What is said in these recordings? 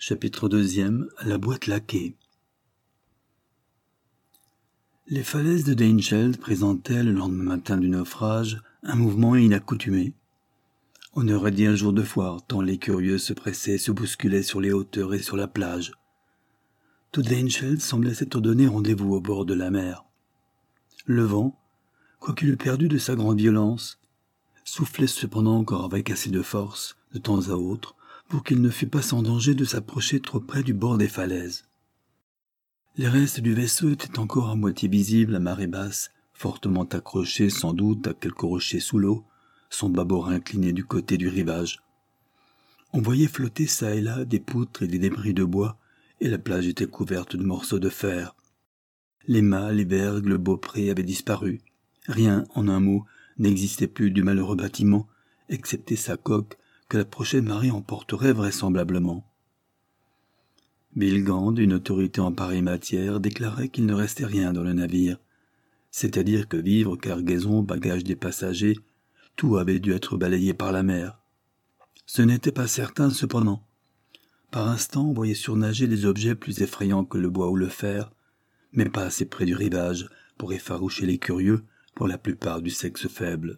Chapitre 2. La boîte laquée. Les falaises de Danegeld présentaient, le lendemain matin du naufrage, un mouvement inaccoutumé. On aurait dit un jour de foire, tant les curieux se pressaient et se bousculaient sur les hauteurs et sur la plage. Tout Danegeld semblait s'être donné rendez-vous au bord de la mer. Le vent, quoiqu'il eût perdu de sa grande violence, soufflait cependant encore avec assez de force, de temps à autre, pour qu'il ne fût pas sans danger de s'approcher trop près du bord des falaises. Les restes du vaisseau étaient encore à moitié visibles à marée basse, fortement accrochés sans doute à quelques rochers sous l'eau, son bâbord incliné du côté du rivage. On voyait flotter çà et là des poutres et des débris de bois, et la plage était couverte de morceaux de fer. Les mâts, les vergues, le beaupré avaient disparu. Rien, en un mot, n'existait plus du malheureux bâtiment, excepté sa coque, que la prochaine marée emporterait vraisemblablement. Bill Gand, une autorité en pareille matière, déclarait qu'il ne restait rien dans le navire, c'est-à-dire que vivres, cargaisons, bagages des passagers, tout avait dû être balayé par la mer. Ce n'était pas certain cependant. Par instants, on voyait surnager des objets plus effrayants que le bois ou le fer, mais pas assez près du rivage pour effaroucher les curieux, pour la plupart du sexe faible.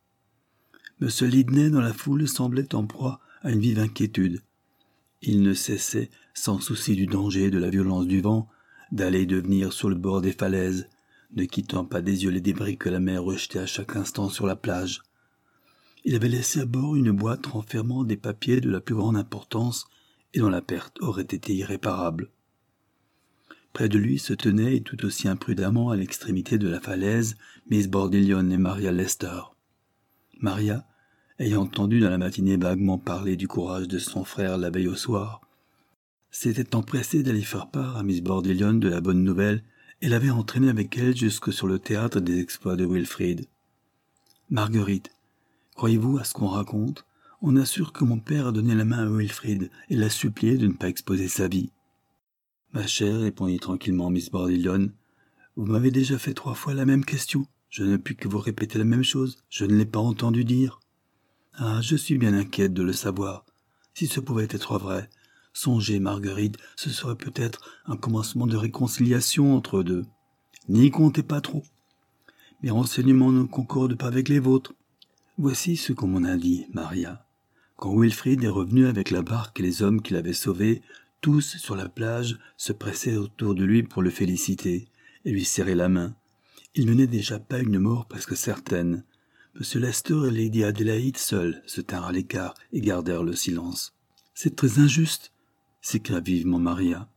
M. Lydney, dans la foule, semblait en proie à une vive inquiétude. Il ne cessait, sans souci du danger et de la violence du vent, d'aller et de venir sur le bord des falaises, ne quittant pas des yeux les débris que la mer rejetait à chaque instant sur la plage. Il avait laissé à bord une boîte renfermant des papiers de la plus grande importance et dont la perte aurait été irréparable. Près de lui se tenaient, et tout aussi imprudemment à l'extrémité de la falaise, Miss Bordillion et Maria Lester. Maria, ayant entendu dans la matinée vaguement parler du courage de son frère la veille au soir, s'était empressée d'aller faire part à Miss Bordillion de la bonne nouvelle et l'avait entraînée avec elle jusque sur le théâtre des exploits de Wilfrid. « Marguerite, croyez-vous à ce qu'on raconte ? On assure que mon père a donné la main à Wilfrid et l'a supplié de ne pas exposer sa vie. »« Ma chère, répondit tranquillement Miss Bordillion, vous m'avez déjà fait 3 fois la même question. Je ne puis que vous répéter la même chose. Je ne l'ai pas entendu dire. Ah, je suis bien inquiète de le savoir. Si ce pouvait être vrai, songez, Marguerite, ce serait peut-être un commencement de réconciliation entre eux deux. N'y comptez pas trop. Mes renseignements ne concordent pas avec les vôtres. Voici ce qu'on m'en a dit, Maria. Quand Wilfrid est revenu avec la barque et les hommes qui l'avaient sauvé, tous, sur la plage, se pressaient autour de lui pour le féliciter et lui serrer la main. Il menait déjà pas une mort presque certaine. M. Lester et Lady Adélaïde seuls se tinrent à l'écart et gardèrent le silence. « C'est très injuste !» s'écria vivement Maria.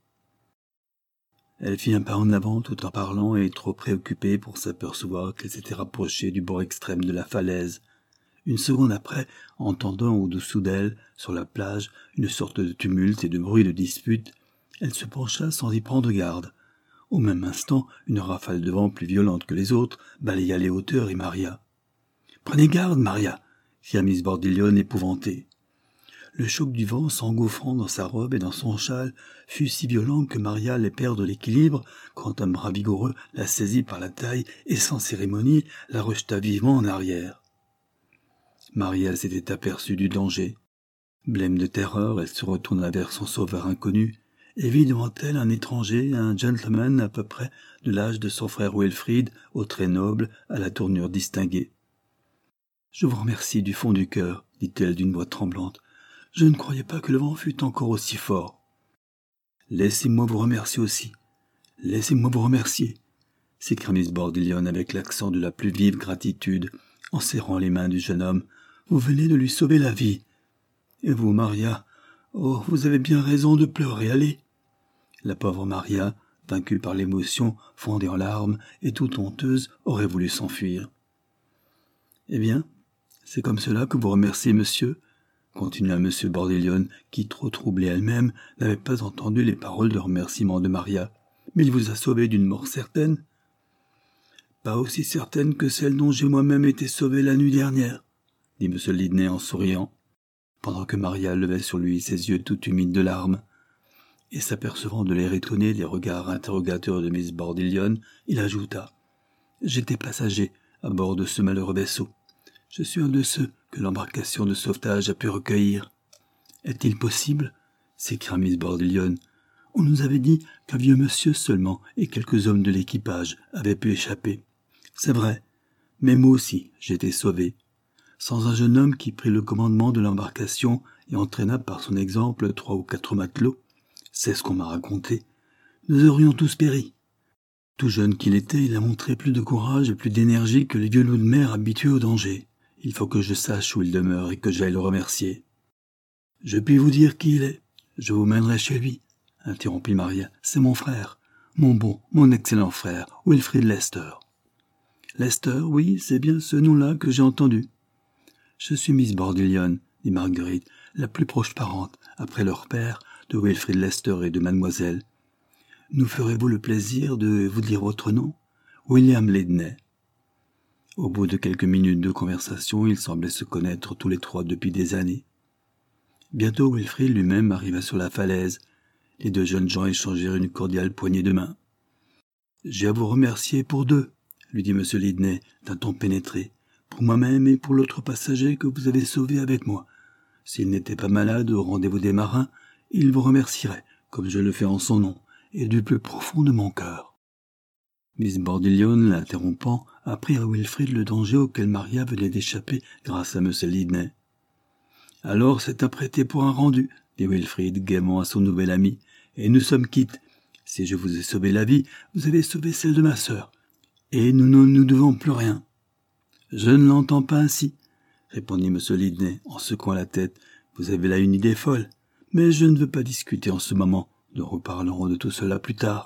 Elle fit un pas en avant tout en parlant et trop préoccupée pour s'apercevoir qu'elle s'était rapprochée du bord extrême de la falaise. Une seconde après, entendant au-dessous d'elle, sur la plage, une sorte de tumulte et de bruit de dispute, elle se pencha sans y prendre garde. Au même instant, une rafale de vent plus violente que les autres balaya les hauteurs et Maria. « Prenez garde, Maria !» cria Miss Bordillion épouvantée. Le choc du vent s'engouffrant dans sa robe et dans son châle fut si violent que Maria allait perdre l'équilibre quand un bras vigoureux la saisit par la taille et sans cérémonie la rejeta vivement en arrière. Maria s'était aperçue du danger. Blême de terreur, elle se retourna vers son sauveur inconnu et vit devant elle un étranger, un gentleman à peu près de l'âge de son frère Wilfrid, aux traits nobles, à la tournure distinguée. « Je vous remercie du fond du cœur, dit-elle d'une voix tremblante. Je ne croyais pas que le vent fût encore aussi fort. »« Laissez-moi vous remercier aussi. Laissez-moi vous remercier, » s'écria Miss Bordillion avec l'accent de la plus vive gratitude, en serrant les mains du jeune homme. « Vous venez de lui sauver la vie. Et vous, Maria, oh, vous avez bien raison de pleurer, allez. » La pauvre Maria, vaincue par l'émotion, fondée en larmes et toute honteuse, aurait voulu s'enfuir. « Eh bien, c'est comme cela que vous remerciez monsieur ?» continua M. Bordillion, qui, trop troublée elle-même, n'avait pas entendu les paroles de remerciement de Maria. « Mais il vous a sauvé d'une mort certaine. »« Pas aussi certaine que celle dont j'ai moi-même été sauvé la nuit dernière, » dit M. Lydney en souriant, pendant que Maria levait sur lui ses yeux tout humides de larmes. Et s'apercevant de l'air étonné des regards interrogateurs de Miss Bordillion, il ajouta « J'étais passager à bord de ce malheureux vaisseau. Je suis un de ceux que l'embarcation de sauvetage a pu recueillir. Est-il possible, s'écria Miss Bordellion. « On nous avait dit qu'un vieux monsieur seulement et quelques hommes de l'équipage avaient pu échapper. C'est vrai, mais moi aussi j'étais sauvé. Sans un jeune homme qui prit le commandement de l'embarcation et entraîna par son exemple 3 ou 4 matelots, c'est ce qu'on m'a raconté, nous aurions tous péri. Tout jeune qu'il était, il a montré plus de courage et plus d'énergie que les vieux loups de mer habitués au danger. Il faut que je sache où il demeure et que j'aille le remercier. »« Je puis vous dire qui il est. Je vous mènerai chez lui, » interrompit Maria. « C'est mon frère, mon excellent frère, Wilfrid Lester. »« Lester, oui, c'est bien ce nom-là que j'ai entendu. »« Je suis Miss Bordellion, » dit Marguerite, la plus proche parente, après leur père, de Wilfrid Lester et de mademoiselle. « Nous ferez-vous le plaisir de vous dire votre nom ? William Lydney. » Au bout de quelques minutes de conversation, ils semblaient se connaître tous les trois depuis des années. Bientôt Wilfrid lui-même arriva sur la falaise. Les deux jeunes gens échangèrent une cordiale poignée de main. « J'ai à vous remercier pour deux, » lui dit M. Lydney d'un ton pénétré, « pour moi-même et pour l'autre passager que vous avez sauvé avec moi. S'il n'était pas malade au rendez-vous des marins, il vous remercierait, comme je le fais en son nom, et du plus profond de mon cœur. » Miss Bordellion, l'interrompant, apprit à Wilfrid le danger auquel Maria venait d'échapper grâce à M. Lydney. « Alors c'est apprêté pour un rendu, » dit Wilfrid gaiement à son nouvel ami, « et nous sommes quittes. Si je vous ai sauvé la vie, vous avez sauvé celle de ma sœur, et nous ne nous devons plus rien. »« Je ne l'entends pas ainsi, » répondit M. Lydney en secouant la tête. « Vous avez là une idée folle, mais je ne veux pas discuter en ce moment. Nous reparlerons de tout cela plus tard. »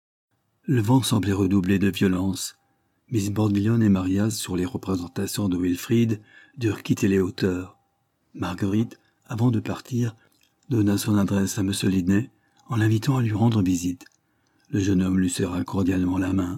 Le vent semblait redoubler de violence. Miss Bordellion et Maria, sur les représentations de Wilfrid, durent quitter les hauteurs. Marguerite, avant de partir, donna son adresse à M. Lydney en l'invitant à lui rendre visite. Le jeune homme lui serra cordialement la main.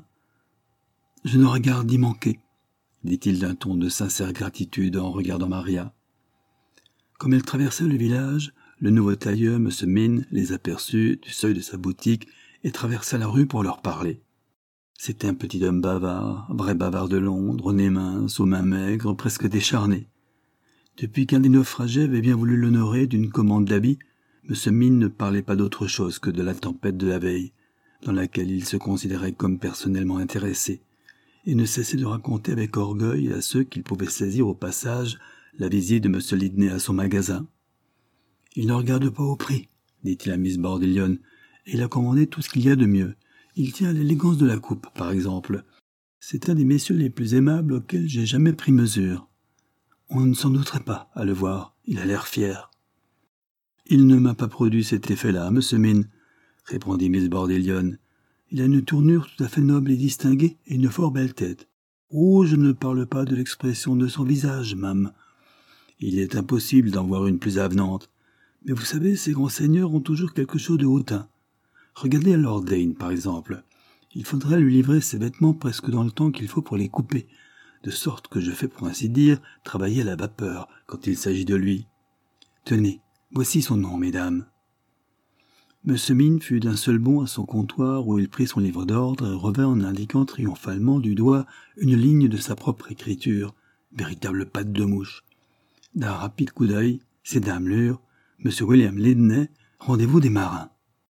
« Je n'aurai garde d'y manquer, » dit-il d'un ton de sincère gratitude en regardant Maria. Comme elle traversait le village, le nouveau tailleur, M. Mine, les aperçut du seuil de sa boutique et traversa la rue pour leur parler. C'était un petit homme bavard, vrai bavard de Londres, au nez mince, aux mains maigres, presque décharné. Depuis qu'un des naufragés avait bien voulu l'honorer d'une commande d'habits, M. Mine ne parlait pas d'autre chose que de la tempête de la veille, dans laquelle il se considérait comme personnellement intéressé, et ne cessait de raconter avec orgueil à ceux qu'il pouvait saisir au passage la visite de M. Lydney à son magasin. « Il ne regarde pas au prix, » dit-il à Miss Bordellion, « et il a commandé tout ce qu'il y a de mieux. Il tient à l'élégance de la coupe, par exemple. C'est un des messieurs les plus aimables auxquels j'ai jamais pris mesure. On ne s'en douterait pas à le voir, il a l'air fier. »« Il ne m'a pas produit cet effet-là, M. Mine, » répondit Miss Bordellion. « Il a une tournure tout à fait noble et distinguée et une fort belle tête. Oh, je ne parle pas de l'expression de son visage, ma'am. Il est impossible d'en voir une plus avenante. Mais vous savez, ces grands seigneurs ont toujours quelque chose de hautain. Regardez à Lord Dane, par exemple. Il faudrait lui livrer ses vêtements presque dans le temps qu'il faut pour les couper, de sorte que je fais, pour ainsi dire, travailler à la vapeur quand il s'agit de lui. Tenez, voici son nom, mesdames. » M. Mine fut d'un seul bond à son comptoir où il prit son livre d'ordre et revint en indiquant triomphalement du doigt une ligne de sa propre écriture, véritable patte de mouche. D'un rapide coup d'œil, ces dames lurent « M. William Lydney, rendez-vous des marins ».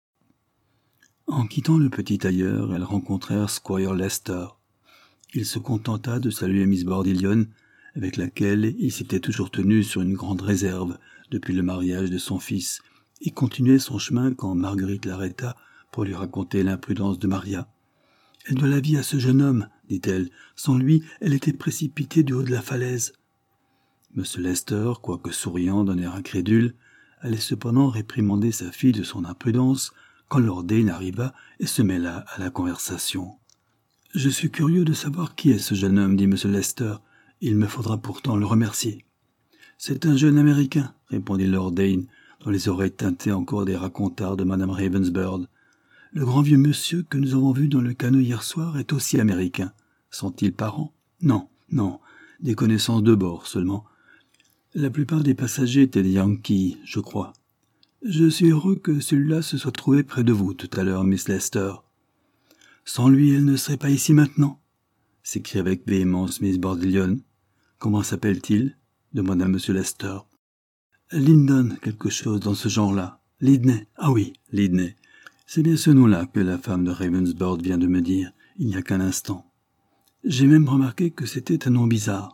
En quittant le petit tailleur, elles rencontrèrent Squire Lester. Il se contenta de saluer Miss Bordellion, avec laquelle il s'était toujours tenu sur une grande réserve depuis le mariage de son fils, et continuait son chemin quand Marguerite l'arrêta pour lui raconter l'imprudence de Maria. « Elle doit la vie à ce jeune homme, dit-elle. Sans lui, elle était précipitée du haut de la falaise. » M. Lester, quoique souriant d'un air incrédule, allait cependant réprimander sa fille de son imprudence quand Lord Dane arriva et se mêla à la conversation. « Je suis curieux de savoir qui est ce jeune homme, dit M. Lester. Il me faudra pourtant le remercier. »« C'est un jeune Américain, répondit Lord Dane, dont les oreilles teintaient encore des racontards de Madame Ravensbird. Le grand vieux monsieur que nous avons vu dans le canot hier soir est aussi américain. Sont-ils parents? Non, des connaissances de bord seulement. La plupart des passagers étaient des Yankees, je crois. Je suis heureux que celui-là se soit trouvé près de vous tout à l'heure, Miss Lester. »« Sans lui, elle ne serait pas ici maintenant, » s'écria avec véhémence Miss Bordellion. « Comment s'appelle-t-il » demanda M. Lester. « Lyndon, quelque chose dans ce genre-là, » Lydney. Ah oui, Lydney. C'est bien ce nom-là que la femme de Ravensbourne vient de me dire, il n'y a qu'un instant. J'ai même remarqué que c'était un nom bizarre.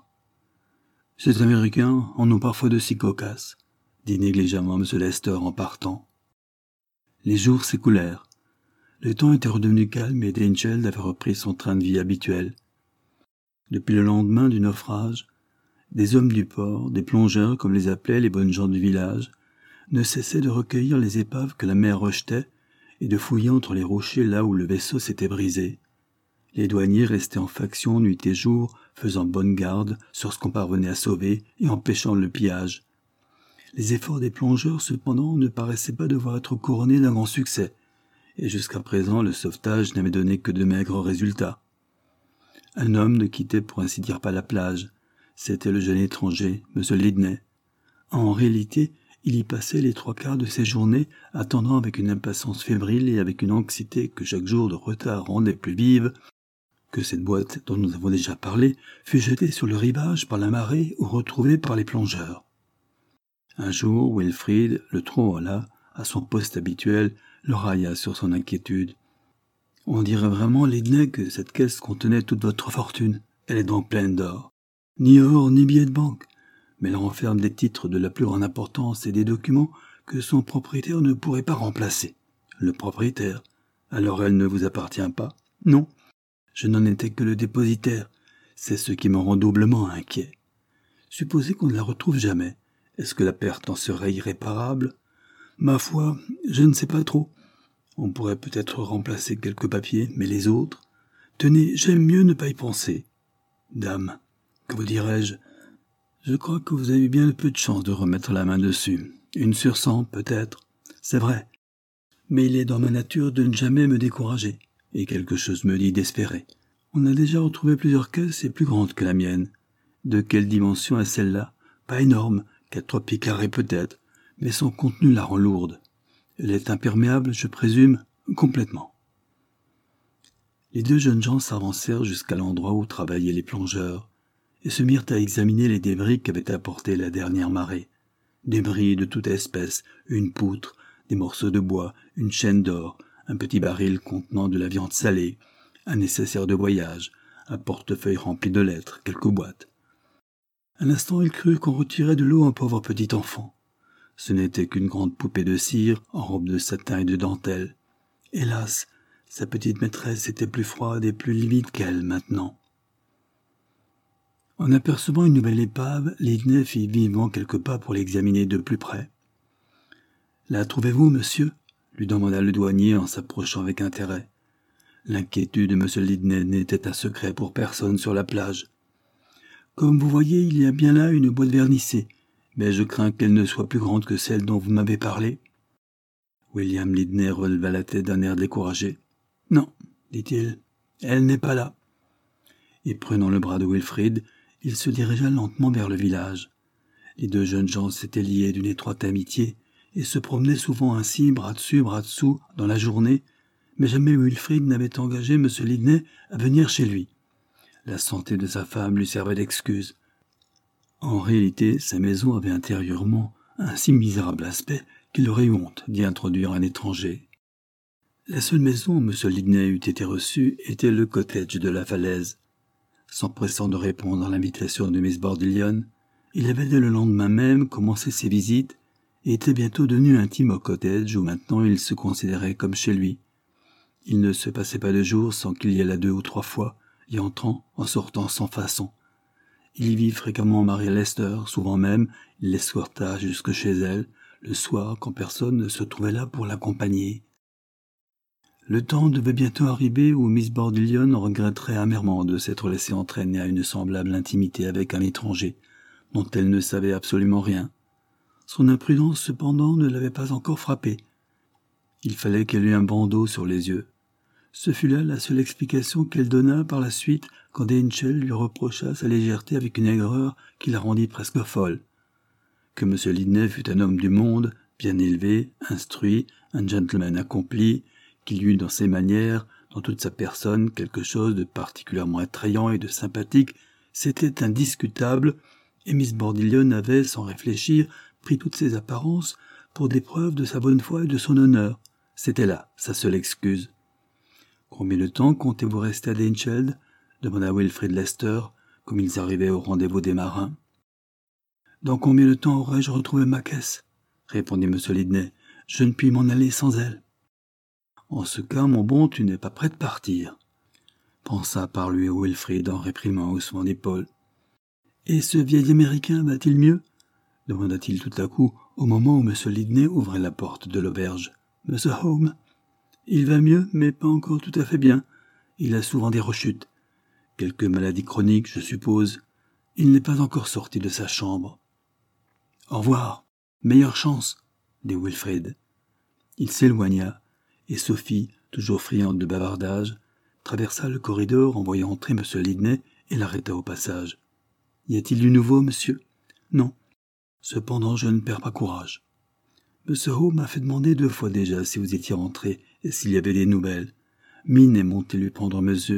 Ces Américains en ont parfois de si cocasses, dit négligemment M. Lester en partant. Les jours s'écoulèrent. Le temps était redevenu calme et Daincheld avait repris son train de vie habituel. Depuis le lendemain du naufrage, des hommes du port, des plongeurs comme les appelaient les bonnes gens du village, ne cessaient de recueillir les épaves que la mer rejetait et de fouiller entre les rochers là où le vaisseau s'était brisé. Les douaniers restaient en faction nuit et jour, faisant bonne garde sur ce qu'on parvenait à sauver et empêchant le pillage. Les efforts des plongeurs, cependant, ne paraissaient pas devoir être couronnés d'un grand succès, et jusqu'à présent le sauvetage n'avait donné que de maigres résultats. Un homme ne quittait pour ainsi dire pas la plage. C'était le jeune étranger, M. Lydney. En réalité, il y passait les 3/4 de ses journées, attendant avec une impatience fébrile et avec une anxiété que chaque jour de retard rendait plus vive, que cette boîte dont nous avons déjà parlé fut jetée sur le rivage par la marée ou retrouvée par les plongeurs. Un jour, Wilfrid, le trouvant là, à son poste habituel, le railla sur son inquiétude. « On dirait vraiment, Lydney, que cette caisse contenait toute votre fortune. Elle est donc pleine d'or. Ni or, ni billets de banque. Mais elle renferme des titres de la plus grande importance et des documents que son propriétaire ne pourrait pas remplacer. Le propriétaire? Alors elle ne vous appartient pas? Non. Je n'en étais que le dépositaire. C'est ce qui me rend doublement inquiet. Supposez qu'on ne la retrouve jamais. Est-ce que la perte en serait irréparable? Ma foi, je ne sais pas trop. On pourrait peut-être remplacer quelques papiers, mais les autres? Tenez, j'aime mieux ne pas y penser. Dame, que vous dirais-je? Je crois que vous avez eu bien peu de chance de remettre la main dessus. 1 sur 100, peut-être. C'est vrai. Mais il est dans ma nature de ne jamais me décourager. Et quelque chose me dit d'espérer. On a déjà retrouvé plusieurs caisses et plus grandes que la mienne. De quelle dimension est celle-là? Pas énorme, 4 pieds carrés peut-être, mais son contenu la rend lourde. Elle est imperméable, je présume, complètement. Les 2 jeunes gens s'avancèrent jusqu'à l'endroit où travaillaient les plongeurs et se mirent à examiner les débris qu'avait apportés la dernière marée. Débris de toute espèce, une poutre, des morceaux de bois, une chaîne d'or, un petit baril contenant de la viande salée, un nécessaire de voyage, un portefeuille rempli de lettres, quelques boîtes. Un instant, il crut qu'on retirait de l'eau un pauvre petit enfant. Ce n'était qu'une grande poupée de cire, en robe de satin et de dentelle. Hélas, sa petite maîtresse était plus froide et plus livide qu'elle, maintenant. En apercevant une nouvelle épave, Lydney fit vivement quelques pas pour l'examiner de plus près. « La trouvez-vous, monsieur ?» lui demanda le douanier en s'approchant avec intérêt. L'inquiétude de M. Lydney n'était un secret pour personne sur la plage. « Comme vous voyez, il y a bien là une boîte vernissée, mais je crains qu'elle ne soit plus grande que celle dont vous m'avez parlé. » William Lydney releva la tête d'un air découragé. « Non, dit-il, elle n'est pas là. » Et prenant le bras de Wilfrid, il se dirigea lentement vers le village. Les 2 jeunes gens s'étaient liés d'une étroite amitié et se promenaient souvent ainsi, bras dessus, bras dessous, dans la journée, mais jamais Wilfrid n'avait engagé M. Lydney à venir chez lui. La santé de sa femme lui servait d'excuse. En réalité, sa maison avait intérieurement un si misérable aspect qu'il aurait eu honte d'y introduire un étranger. La seule maison où M. Lydney eût été reçu était le cottage de la falaise. S'empressant de répondre à l'invitation de Miss Bordillion, il avait dès le lendemain même commencé ses visites et était bientôt devenu intime au cottage où maintenant il se considérait comme chez lui. Il ne se passait pas de jour sans qu'il y allât 2 ou 3 fois, y entrant, en sortant sans façon. Il y vit fréquemment Marie Lester, souvent même, il l'escorta jusque chez elle, le soir quand personne ne se trouvait là pour l'accompagner. Le temps devait bientôt arriver où Miss Bordillion regretterait amèrement de s'être laissée entraîner à une semblable intimité avec un étranger, dont elle ne savait absolument rien. Son imprudence, cependant, ne l'avait pas encore frappée. Il fallait qu'elle eût un bandeau sur les yeux. Ce fut là la seule explication qu'elle donna par la suite quand Daincheld lui reprocha sa légèreté avec une aigreur qui la rendit presque folle. Que M. Lydney fût un homme du monde, bien élevé, instruit, un gentleman accompli, qu'il y eût dans ses manières, dans toute sa personne, quelque chose de particulièrement attrayant et de sympathique, c'était indiscutable, et Miss Bordillion avait, sans réfléchir, pris toutes ces apparences pour des preuves de sa bonne foi et de son honneur. C'était là sa seule excuse. « Combien de temps comptez-vous rester à Danecheld ?» demanda Wilfrid Lester, comme ils arrivaient au rendez-vous des marins. « Dans combien de temps aurais-je retrouvé ma caisse ?» répondit M. Lidney. « Je ne puis m'en aller sans elle. »« En ce cas, mon bon, tu n'es pas prêt de partir. » pensa par lui Wilfrid en réprimant un haussement d'épaule. « Et ce vieil Américain va-t-il mieux ?» demanda-t-il tout à coup, au moment où M. Lidney ouvrait la porte de l'auberge. « M. Home ? Il va mieux, mais pas encore tout à fait bien. Il a souvent des rechutes. Quelques maladies chroniques, je suppose. Il n'est pas encore sorti de sa chambre. »« Au revoir. Meilleure chance, » dit Wilfrid. Il s'éloigna, et Sophie, toujours friande de bavardage, traversa le corridor en voyant entrer M. Lidney et l'arrêta au passage. « Y a-t-il du nouveau, monsieur ?»« Non. Cependant, je ne perds pas courage. M. Home m'a fait demander 2 fois déjà si vous étiez rentré et s'il y avait des nouvelles. Mine est montée lui prendre mesure. »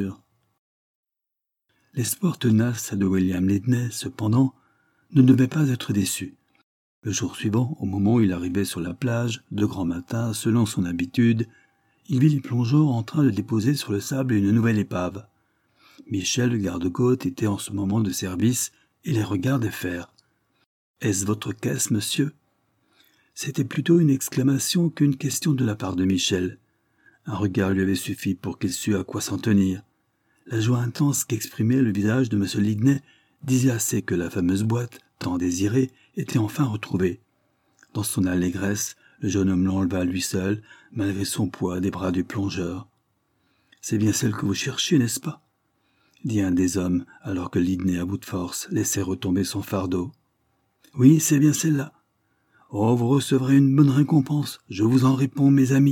L'espoir tenace de William Lidney, cependant, ne devait pas être déçu. Le jour suivant, au moment où il arrivait sur la plage, de grand matin, selon son habitude, il vit les plongeurs en train de déposer sur le sable une nouvelle épave. Michel, le garde-côte, était en ce moment de service et les regardait faire. « Est-ce votre caisse, monsieur ?» C'était plutôt une exclamation qu'une question de la part de Michel. Un regard lui avait suffi pour qu'il sût à quoi s'en tenir. La joie intense qu'exprimait le visage de M. Lidney disait assez que la fameuse boîte, tant désirée, était enfin retrouvée. Dans son allégresse, le jeune homme l'enleva lui seul, malgré son poids des bras du plongeur. « C'est bien celle que vous cherchiez, n'est-ce pas ?» dit un des hommes, alors que Lidney, à bout de force, laissait retomber son fardeau. « Oui, c'est bien celle-là. »« Oh, vous recevrez une bonne récompense, je vous en réponds, mes amis. »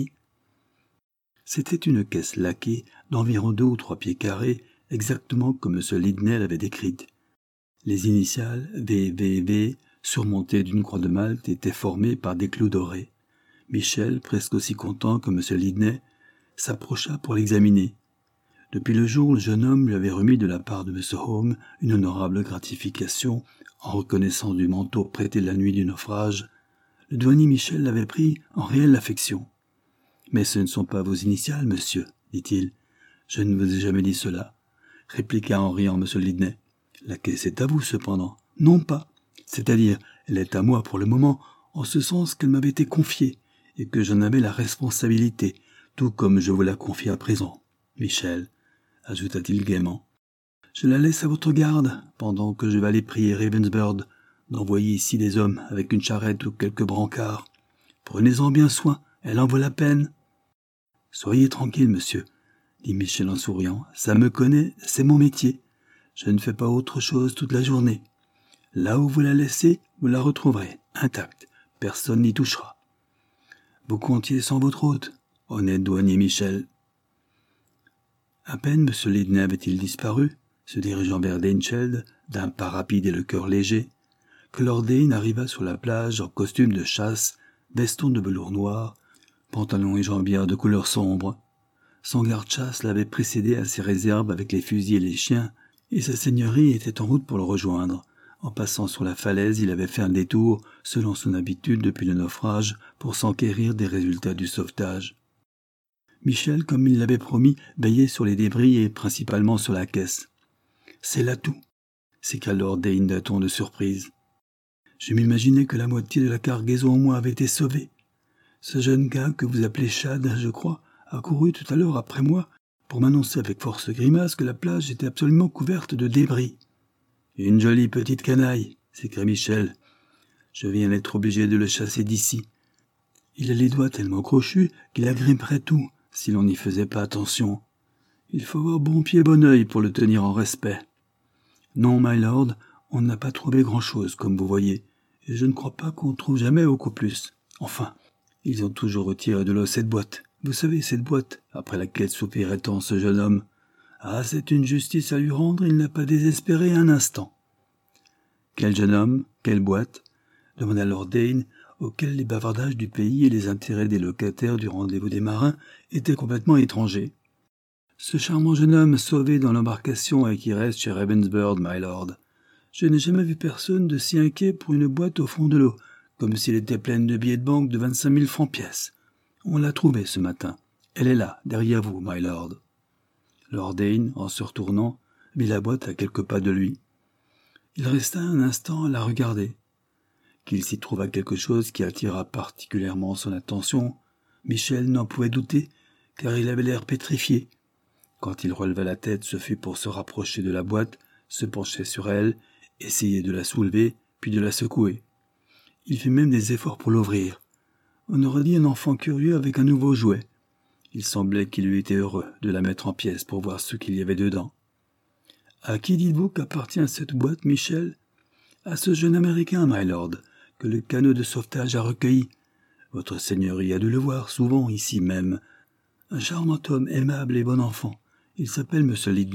C'était une caisse laquée d'environ 2 ou 3 pieds carrés, exactement comme M. Lidney l'avait décrite. Les initiales VVV, surmontées d'une croix de Malte, étaient formées par des clous dorés. Michel, presque aussi content que M. Lidney, s'approcha pour l'examiner. Depuis le jour où le jeune homme lui avait remis de la part de M. Home une honorable gratification en reconnaissance du manteau prêté la nuit du naufrage, le douanier Michel l'avait pris en réelle affection. « Mais ce ne sont pas vos initiales, monsieur, » dit-il. « Je ne vous ai jamais dit cela, » répliqua en riant M. Lidney. « La caisse est à vous, cependant. »« Non pas. C'est-à-dire, elle est à moi pour le moment, en ce sens qu'elle m'avait été confiée, et que j'en avais la responsabilité, tout comme je vous la confie à présent. Michel, » ajouta-t-il gaiement, « je la laisse à votre garde, pendant que je vais aller prier Ravensburg d'envoyer ici des hommes avec une charrette ou quelques brancards. Prenez-en bien soin, elle en vaut la peine. »« Soyez tranquille, monsieur, » dit Michel en souriant. « Ça me connaît, c'est mon métier. Je ne fais pas autre chose toute la journée. Là où vous la laissez, vous la retrouverez, intacte. Personne n'y touchera. » Vous comptiez sans votre hôte, honnête douanier Michel. À peine M. Lidney avait-il disparu, se dirigeant vers Danecheld, d'un pas rapide et le cœur léger, que Lord Dane arriva sur la plage en costume de chasse, veston de velours noir, pantalon et jambières de couleur sombre. Son garde-chasse l'avait précédé à ses réserves avec les fusils et les chiens, et sa seigneurie était en route pour le rejoindre. En passant sur la falaise, il avait fait un détour, selon son habitude depuis le naufrage, pour s'enquérir des résultats du sauvetage. Michel, comme il l'avait promis, veillait sur les débris et principalement sur la caisse. « C'est là tout !» s'écria Lord Dane d'un ton de surprise. « Je m'imaginais que la moitié de la cargaison au moins avait été sauvée. Ce jeune gars que vous appelez Chad, je crois, a couru tout à l'heure après moi pour m'annoncer avec force grimace que la plage était absolument couverte de débris. »« Une jolie petite canaille !» s'écria Michel. « Je viens d'être obligé de le chasser d'ici. Il a les doigts tellement crochus qu'il agripperait tout si l'on n'y faisait pas attention. Il faut avoir bon pied bon œil pour le tenir en respect. Non, my lord, on n'a pas trouvé grand-chose, comme vous voyez, et je ne crois pas qu'on trouve jamais beaucoup plus. Enfin, ils ont toujours retiré de l'eau cette boîte. Vous savez, cette boîte, après laquelle soupirait tant ce jeune homme. Ah, c'est une justice à lui rendre, il n'a pas désespéré un instant. »« Quel jeune homme? Quelle boîte ?» demanda Lord Dane, auquel les bavardages du pays et les intérêts des locataires du rendez-vous des marins étaient complètement étrangers. « Ce charmant jeune homme sauvé dans l'embarcation et qui reste chez Ravensburg, my lord. Je n'ai jamais vu personne de si inquiet pour une boîte au fond de l'eau, comme s'il était pleine de billets de banque de 25 000 francs pièce. On l'a trouvée ce matin. Elle est là, derrière vous, my lord. Lord Dane, en se retournant, mit la boîte à quelques pas de lui. Il resta un instant à la regarder. Qu'il s'y trouva quelque chose qui attira particulièrement son attention, Michel n'en pouvait douter, car il avait l'air pétrifié. Quand il releva la tête, ce fut pour se rapprocher de la boîte, se pencher sur elle, essayer de la soulever, puis de la secouer. Il fit même des efforts pour l'ouvrir. On aurait dit un enfant curieux avec un nouveau jouet. Il semblait qu'il eût été heureux de la mettre en pièces pour voir ce qu'il y avait dedans. « À qui dites-vous qu'appartient cette boîte, Michel ?»« À ce jeune Américain, my lord, que le canot de sauvetage a recueilli. Votre seigneurie a dû le voir souvent ici même. Un charmant homme aimable et bon enfant. Il s'appelle Monsieur Lidney. »«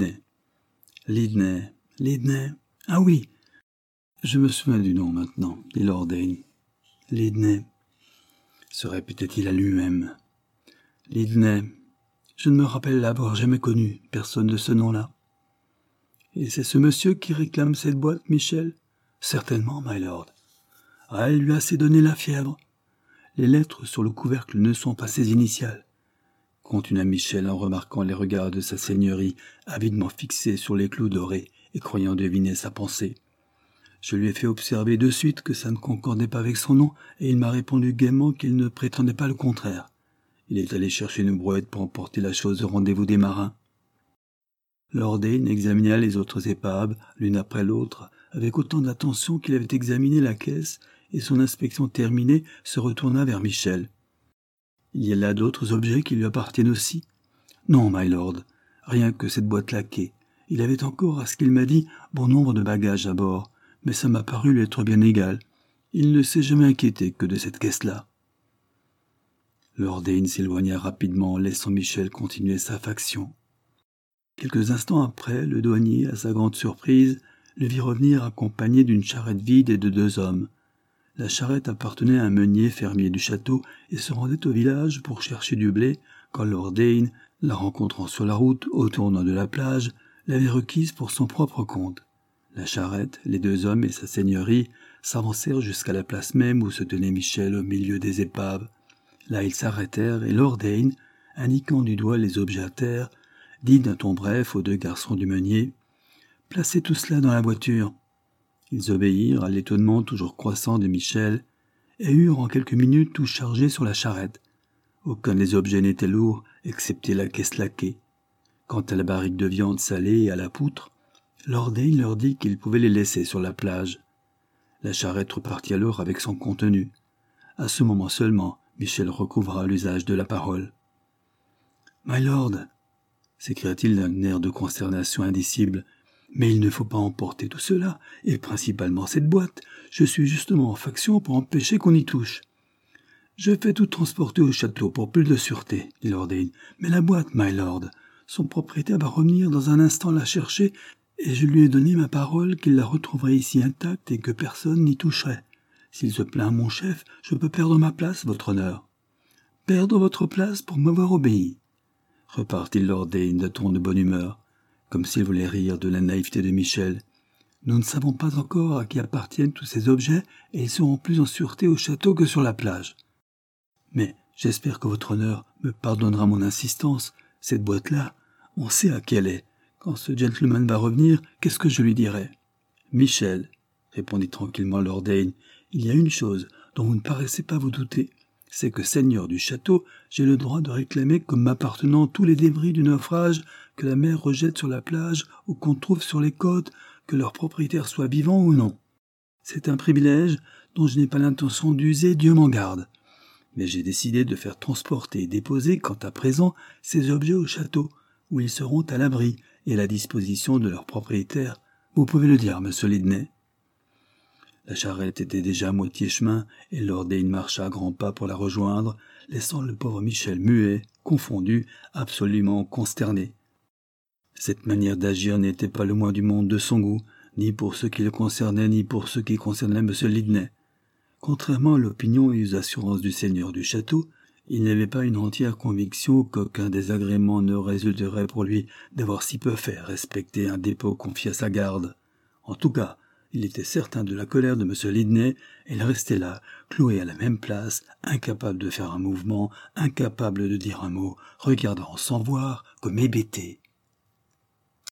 Lidney. Ah oui, je me souviens du nom maintenant, dit Lord Dane. Lidney. Se répétait-il à lui-même. Lidney. Je ne me rappelle l'avoir jamais connu, personne de ce nom-là. Et c'est ce monsieur qui réclame cette boîte, Michel? Certainement, my lord. Ah, elle lui a assez donné la fièvre. Les lettres sur le couvercle ne sont pas ses initiales, continua Michel en remarquant les regards de sa seigneurie avidement fixés sur les clous dorés et croyant deviner sa pensée. Je lui ai fait observer de suite que ça ne concordait pas avec son nom, et il m'a répondu gaiement qu'il ne prétendait pas le contraire. Il est allé chercher une brouette pour emporter la chose au rendez-vous des marins. Lord Dane examina les autres épaves, l'une après l'autre, avec autant d'attention qu'il avait examiné la caisse, et son inspection terminée, se retourna vers Michel. « Il y a là d'autres objets qui lui appartiennent aussi ?»« Non, my lord, rien que cette boîte laquée. Il avait encore, à ce qu'il m'a dit, bon nombre de bagages à bord, mais ça m'a paru lui être bien égal. Il ne s'est jamais inquiété que de cette caisse-là. » Lord Dane s'éloigna rapidement, laissant Michel continuer sa faction. Quelques instants après, le douanier, à sa grande surprise, le vit revenir accompagné d'une charrette vide et de 2 hommes. La charrette appartenait à un meunier fermier du château et se rendait au village pour chercher du blé quand Lord Dane, la rencontrant sur la route au tournant de la plage, l'avait requise pour son propre compte. La charrette, les 2 hommes et sa seigneurie s'avancèrent jusqu'à la place même où se tenait Michel au milieu des épaves. Là ils s'arrêtèrent et Lord Dane, indiquant du doigt les objets à terre, dit d'un ton bref aux 2 garçons du meunier « Placez tout cela dans la voiture. » Ils obéirent à l'étonnement toujours croissant de Michel et eurent en quelques minutes tout chargé sur la charrette. Aucun des objets n'était lourd, excepté la caisse laquée. Quant à la barrique de viande salée et à la poutre, Lord Dane leur dit qu'ils pouvaient les laisser sur la plage. La charrette repartit alors avec son contenu. À ce moment seulement, Michel recouvra l'usage de la parole. « My lord !» s'écria-t-il d'un air de consternation indicible. « Mais il ne faut pas emporter tout cela, et principalement cette boîte. Je suis justement en faction pour empêcher qu'on y touche. »« Je fais tout transporter au château pour plus de sûreté, » dit Lord Dane. « Mais la boîte, my lord, son propriétaire va revenir dans un instant la chercher, et je lui ai donné ma parole qu'il la retrouverait ici intacte et que personne n'y toucherait. S'il se plaint à mon chef, je peux perdre ma place, votre honneur. »« Perdre votre place pour m'avoir obéi ?» repartit Lord Dane d'un ton de bonne humeur, comme s'il voulait rire de la naïveté de Michel. « Nous ne savons pas encore à qui appartiennent tous ces objets, et ils seront plus en sûreté au château que sur la plage. Mais j'espère que votre honneur me pardonnera mon insistance. Cette boîte-là, on sait à qui elle est. Quand ce gentleman va revenir, qu'est-ce que je lui dirai ?»« Michel, » répondit tranquillement Lord Dane, « il y a une chose dont vous ne paraissez pas vous douter. C'est que, seigneur du château, j'ai le droit de réclamer comme m'appartenant tous les débris du naufrage que la mer rejette sur la plage ou qu'on trouve sur les côtes, que leur propriétaire soit vivant ou non. C'est un privilège dont je n'ai pas l'intention d'user, Dieu m'en garde. Mais j'ai décidé de faire transporter et déposer, quant à présent, ces objets au château, où ils seront à l'abri et à la disposition de leur propriétaire. Vous pouvez le dire, monsieur Lidney. » La charrette était déjà à moitié chemin, et Lord Dane marcha à grands pas pour la rejoindre, laissant le pauvre Michel muet, confondu, absolument consterné. Cette manière d'agir n'était pas le moins du monde de son goût, ni pour ce qui le concernait, ni pour ce qui concernait M. Lidney. Contrairement à l'opinion et aux assurances du seigneur du château, il n'avait pas une entière conviction qu'aucun désagrément ne résulterait pour lui d'avoir si peu fait respecter un dépôt confié à sa garde. En tout cas, Il était certain de la colère de M. Lidney, et il restait là, cloué à la même place, incapable de faire un mouvement, incapable de dire un mot, regardant sans voir, comme hébété.